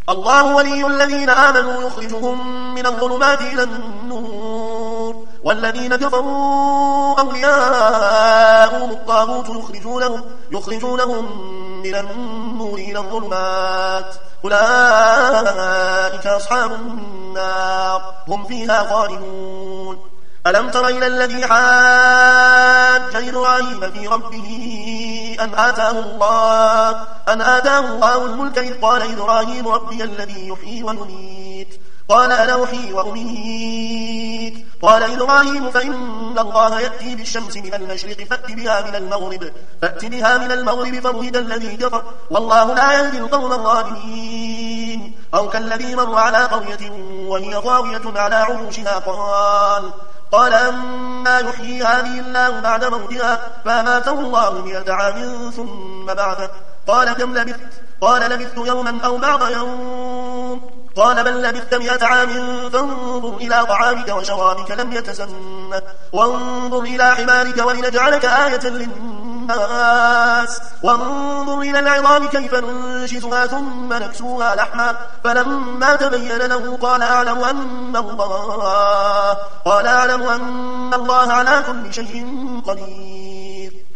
الله ولي الذين آمنوا يخرجهم من الظلمات إلى النور والذين كفروا أولياءهم الطاغوت يخرجونهم من النور إلى الظلمات أولئك أصحاب النار هم فيها خالدون. ألم تر إلى الذي حاج إبراهيم في ربه أن آتاه الله الملك إذ قال إبراهيم ربي الذي يحيي ويميت قال أنا أحيي وأميت قال إبراهيم فإن الله يأتي بالشمس من المشرق فأت بها من المغرب فبهت الذي كفر والله لا يهدي القوم الظالمين. أو كالذي مر على قرية وهي خاوية على عروشها قال أما يحيي هذه الله بعد موتها فأماته الله 100 عام ثم بعثه قال كم لبثت قال لبثت يوما أو بعض يوم قال بل لبثت 100 عام فانظر إلى طعامك وشرابك لم يتسنه وانظر إلى حمارك ولنجعلك آية للناس وانظر إلى العظام كيف ننشزها ثم نكسوها لحما فلما تبين له قال أعلم أن الله على كل شيء قدير.